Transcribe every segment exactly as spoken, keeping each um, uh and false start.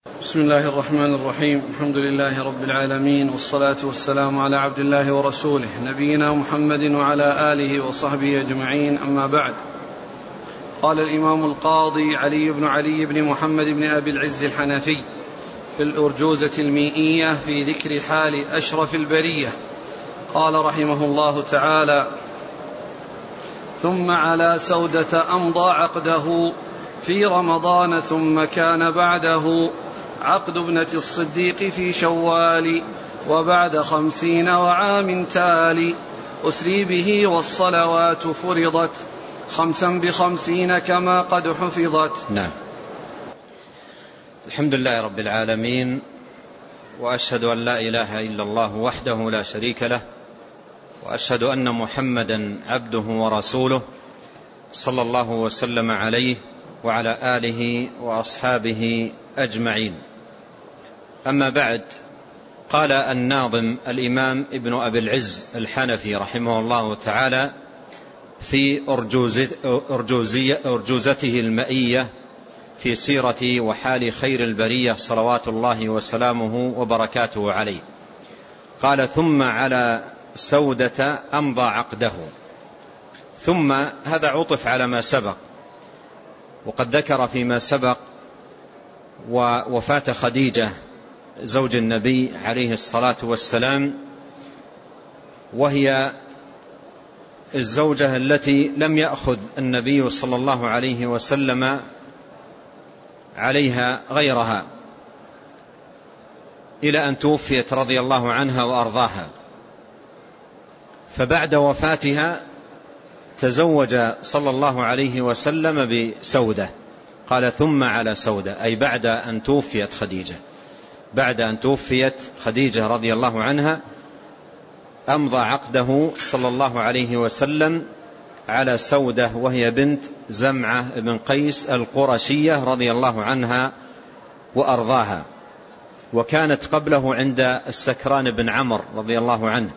بسم الله الرحمن الرحيم. الحمد لله رب العالمين، والصلاة والسلام على عبد الله ورسوله نبينا محمد وعلى آله وصحبه أجمعين، أما بعد. قال الإمام القاضي علي بن علي بن محمد بن أبي العز الحنفي في الأرجوزة المئية في ذكر حال أشرف البرية، قال رحمه الله تعالى: ثم على سودة أمضى عقده في رمضان، ثم كان بعده عقد ابنة الصديق في شوال، وبعد خمسين وعام تالي أسري به، والصلوات فرضت خمسا بخمسين كما قد حفظت. نعم. الحمد لله رب العالمين، وأشهد أن لا إله إلا الله وحده لا شريك له، وأشهد أن محمدا عبده ورسوله، صلى الله وسلم عليه وعلى آله وأصحابه أجمعين. أما بعد، قال الناظم الإمام ابن أبي العز الحنفي رحمه الله تعالى في أرجوزته المئية في سيرة وحال خير البرية صلوات الله وسلامه وبركاته عليه، قال: ثم على سودة أمضى عقده. ثم هذا عطف على ما سبق، وقد ذكر فيما سبق ووفاة خديجة زوج النبي عليه الصلاة والسلام، وهي الزوجة التي لم يأخذ النبي صلى الله عليه وسلم عليها غيرها إلى أن توفيت رضي الله عنها وأرضاها. فبعد وفاتها تزوج صلى الله عليه وسلم بسودة، قال: ثم على سودة، أي بعد أن توفيت خديجة بعد أن توفيت خديجة رضي الله عنها أمضى عقده صلى الله عليه وسلم على سودة، وهي بنت زمعة بن قيس القرشية رضي الله عنها وأرضاها، وكانت قبله عند السكران بن عمرو رضي الله عنه،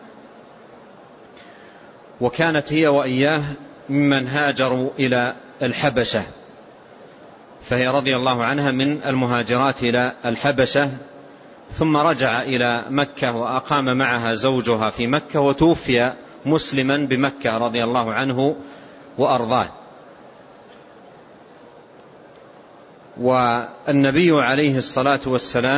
وكانت هي وإياه ممن هاجروا إلى الحبشة، فهي رضي الله عنها من المهاجرات إلى الحبشة، ثم رجع إلى مكة وأقام معها زوجها في مكة، وتوفي مسلما بمكة رضي الله عنه وأرضاه. والنبي عليه الصلاة والسلام